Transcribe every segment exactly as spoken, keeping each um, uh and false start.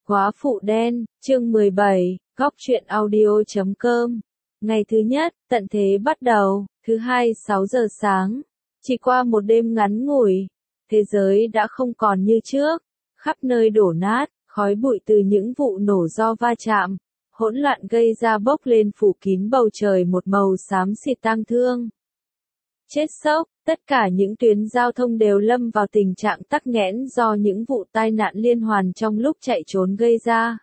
Góa phụ đen, chương mười bảy, góc truyện audio chấm com. Ngày thứ nhất, tận thế bắt đầu, thứ hai sáu giờ sáng. Chỉ qua một đêm ngắn ngủi, thế giới đã không còn như trước, khắp nơi đổ nát, khói bụi từ những vụ nổ do va chạm, hỗn loạn gây ra bốc lên phủ kín bầu trời một màu xám xịt tang thương. Chết sốc, tất cả những tuyến giao thông đều lâm vào tình trạng tắc nghẽn do những vụ tai nạn liên hoàn trong lúc chạy trốn gây ra.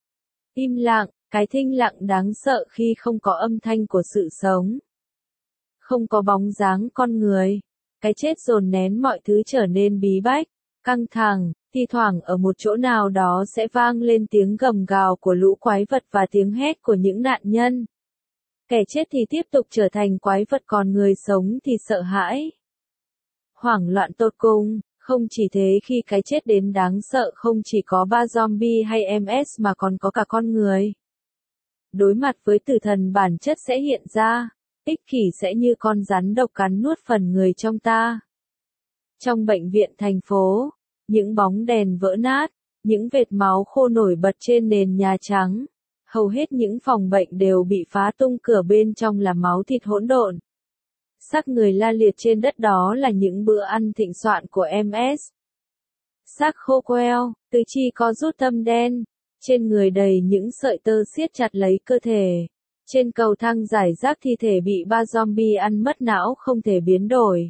Im lặng, cái thinh lặng đáng sợ khi không có âm thanh của sự sống. Không có bóng dáng con người. Cái chết dồn nén mọi thứ trở nên bí bách, căng thẳng, thi thoảng ở một chỗ nào đó sẽ vang lên tiếng gầm gào của lũ quái vật và tiếng hét của những nạn nhân. Kẻ chết thì tiếp tục trở thành quái vật, còn người sống thì sợ hãi. Hoảng loạn tột cùng, không chỉ thế, khi cái chết đến đáng sợ không chỉ có ba zombie hay em ét mà còn có cả con người. Đối mặt với tử thần, bản chất sẽ hiện ra, ích kỷ sẽ như con rắn độc cắn nuốt phần người trong ta. Trong bệnh viện thành phố, những bóng đèn vỡ nát, những vệt máu khô nổi bật trên nền nhà trắng. Hầu hết những phòng bệnh đều bị phá tung, cửa bên trong là máu thịt hỗn độn. Xác người la liệt trên đất, đó là những bữa ăn thịnh soạn của em ét. Xác khô queo, tứ chi có rút thâm đen, trên người đầy những sợi tơ siết chặt lấy cơ thể. Trên cầu thang rải rác thi thể bị ba zombie ăn mất, não không thể biến đổi.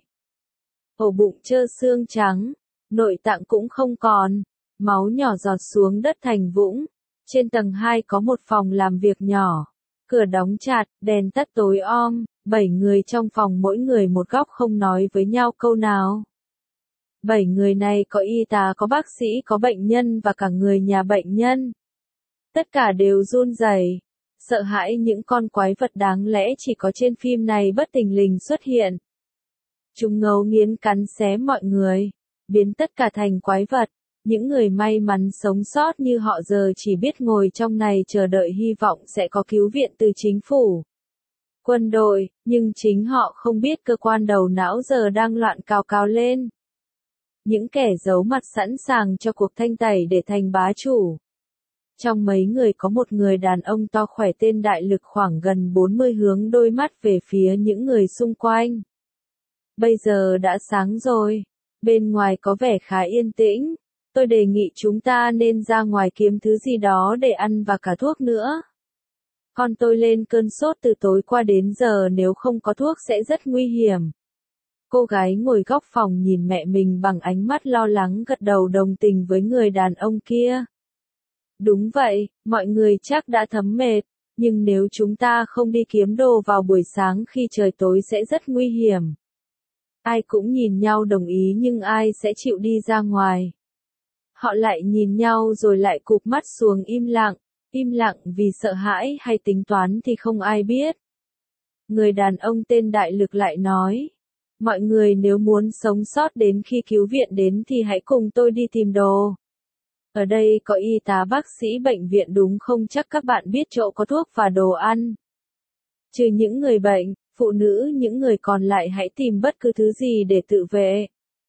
Ổ bụng trơ xương trắng, nội tạng cũng không còn, máu nhỏ giọt xuống đất thành vũng. Trên tầng hai có một phòng làm việc nhỏ, cửa đóng chặt, đèn tắt tối om, bảy người trong phòng mỗi người một góc không nói với nhau câu nào. Bảy người này có y tá, có bác sĩ, có bệnh nhân và cả người nhà bệnh nhân. Tất cả đều run rẩy, sợ hãi những con quái vật đáng lẽ chỉ có trên phim này bất thình lình xuất hiện. Chúng ngấu nghiến cắn xé mọi người, biến tất cả thành quái vật. Những người may mắn sống sót như họ giờ chỉ biết ngồi trong này chờ đợi hy vọng sẽ có cứu viện từ chính phủ, quân đội, nhưng chính họ không biết cơ quan đầu não giờ đang loạn cào cào lên. Những kẻ giấu mặt sẵn sàng cho cuộc thanh tẩy để thành bá chủ. Trong mấy người có một người đàn ông to khỏe tên Đại Lực, khoảng gần bốn mươi, hướng đôi mắt về phía những người xung quanh. Bây giờ đã sáng rồi, bên ngoài có vẻ khá yên tĩnh. Tôi đề nghị chúng ta nên ra ngoài kiếm thứ gì đó để ăn và cả thuốc nữa. Con tôi lên cơn sốt từ tối qua đến giờ, nếu không có thuốc sẽ rất nguy hiểm. Cô gái ngồi góc phòng nhìn mẹ mình bằng ánh mắt lo lắng, gật đầu đồng tình với người đàn ông kia. Đúng vậy, mọi người chắc đã thấm mệt, nhưng nếu chúng ta không đi kiếm đồ vào buổi sáng khi trời tối sẽ rất nguy hiểm. Ai cũng nhìn nhau đồng ý, nhưng ai sẽ chịu đi ra ngoài? Họ lại nhìn nhau rồi lại cụp mắt xuống, im lặng, im lặng vì sợ hãi hay tính toán thì không ai biết. Người đàn ông tên Đại Lực lại nói, mọi người nếu muốn sống sót đến khi cứu viện đến thì hãy cùng tôi đi tìm đồ. Ở đây có y tá, bác sĩ, bệnh viện đúng không? Chắc các bạn biết chỗ có thuốc và đồ ăn. Trừ những người bệnh, phụ nữ, những người còn lại hãy tìm bất cứ thứ gì để tự vệ.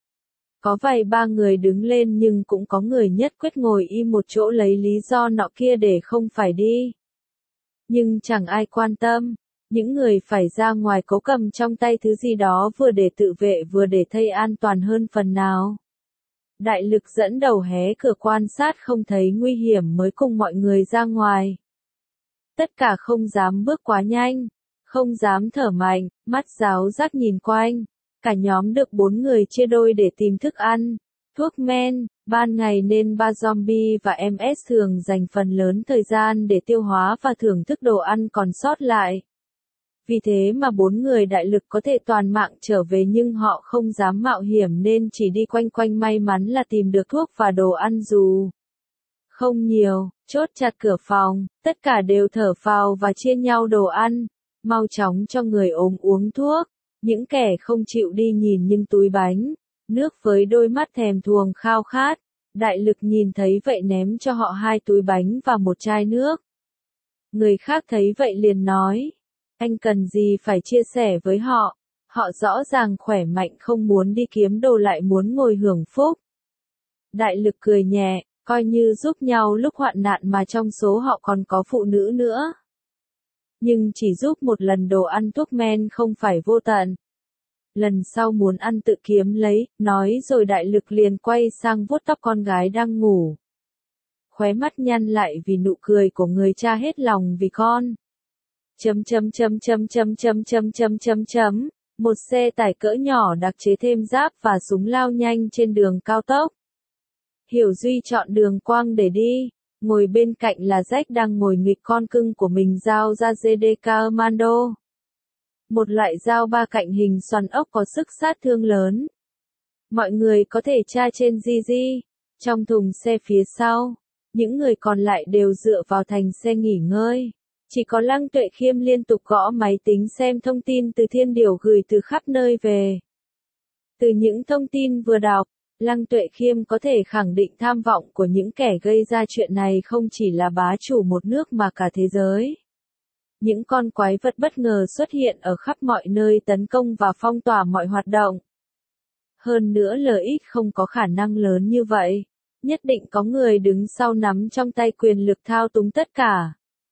Có vài ba người đứng lên, nhưng cũng có người nhất quyết ngồi im một chỗ lấy lý do nọ kia để không phải đi. Nhưng chẳng ai quan tâm, những người phải ra ngoài cố cầm trong tay thứ gì đó vừa để tự vệ vừa để thây an toàn hơn phần nào. Đại Lực dẫn đầu hé cửa quan sát, không thấy nguy hiểm mới cùng mọi người ra ngoài. Tất cả không dám bước quá nhanh, không dám thở mạnh, mắt giáo giác nhìn quanh. Cả nhóm được bốn người chia đôi để tìm thức ăn, thuốc men. Ban ngày nên ba zombie và em ét thường dành phần lớn thời gian để tiêu hóa và thưởng thức đồ ăn còn sót lại. Vì thế mà bốn người Đại Lực có thể toàn mạng trở về, nhưng họ không dám mạo hiểm nên chỉ đi quanh quanh, may mắn là tìm được thuốc và đồ ăn dù không nhiều. Chốt chặt cửa phòng, tất cả đều thở phào và chia nhau đồ ăn, mau chóng cho người ốm uống thuốc. Những kẻ không chịu đi nhìn nhưng túi bánh, nước với đôi mắt thèm thuồng khao khát. Đại Lực nhìn thấy vậy ném cho họ hai túi bánh và một chai nước. Người khác thấy vậy liền nói, anh cần gì phải chia sẻ với họ, họ rõ ràng khỏe mạnh, không muốn đi kiếm đồ lại muốn ngồi hưởng phúc. Đại Lực cười nhẹ, coi như giúp nhau lúc hoạn nạn mà trong số họ còn có phụ nữ nữa. Nhưng chỉ giúp một lần đồ ăn thuốc men không phải vô tận. Lần sau muốn ăn tự kiếm lấy, nói rồi đại lực liền quay sang vuốt tóc con gái đang ngủ. Khóe mắt nhăn lại vì nụ cười của người cha hết lòng vì con. Chấm chấm chấm chấm chấm chấm chấm chấm chấm chấm. Một xe tải cỡ nhỏ đặc chế thêm giáp và súng lao nhanh trên đường cao tốc. Hiểu Duy chọn đường quang để đi, ngồi bên cạnh là Jack đang ngồi nghịch con cưng của mình giao ra giê đê ca Commando. Một loại dao ba cạnh hình xoắn ốc có sức sát thương lớn. Mọi người có thể tra trên gi gi, trong thùng xe phía sau, những người còn lại đều dựa vào thành xe nghỉ ngơi. Chỉ có Lăng Tuệ Khiêm liên tục gõ máy tính xem thông tin từ Thiên Điểu gửi từ khắp nơi về. Từ những thông tin vừa đọc, Lăng Tuệ Khiêm có thể khẳng định tham vọng của những kẻ gây ra chuyện này không chỉ là bá chủ một nước mà cả thế giới. Những con quái vật bất ngờ xuất hiện ở khắp mọi nơi tấn công và phong tỏa mọi hoạt động. Hơn nữa lợi ích không có khả năng lớn như vậy. Nhất định có người đứng sau nắm trong tay quyền lực thao túng tất cả.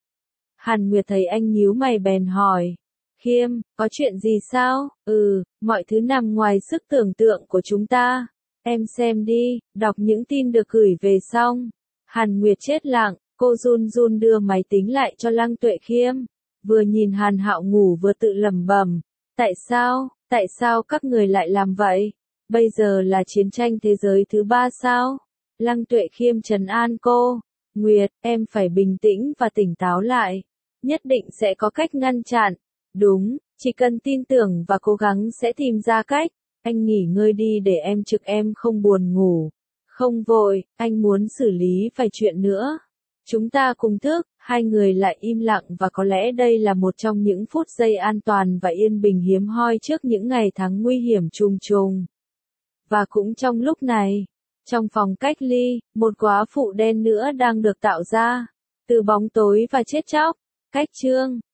Hàn Nguyệt thấy anh nhíu mày bèn hỏi. Khiêm, có chuyện gì sao? Ừ, mọi thứ nằm ngoài sức tưởng tượng của chúng ta. Em xem đi, đọc những tin được gửi về xong. Hàn Nguyệt chết lặng, cô run run đưa máy tính lại cho Lăng Tuệ Khiêm. Vừa nhìn Hàn Hạo ngủ vừa tự lẩm bẩm. Tại sao, tại sao các người lại làm vậy? Bây giờ là chiến tranh thế giới thứ ba sao? Lăng Tuệ Khiêm trấn an cô. Nguyệt, em phải bình tĩnh và tỉnh táo lại. Nhất định sẽ có cách ngăn chặn. Đúng, chỉ cần tin tưởng và cố gắng sẽ tìm ra cách. Anh nghỉ ngơi đi để em trực em không buồn ngủ. Không vội, anh muốn xử lý vài chuyện nữa. Chúng ta cùng thức, hai người lại im lặng và có lẽ đây là một trong những phút giây an toàn và yên bình hiếm hoi trước những ngày tháng nguy hiểm trùng trùng. Và cũng trong lúc này, trong phòng cách ly, một góa phụ đen nữa đang được tạo ra. Từ bóng tối và chết chóc, cách chương.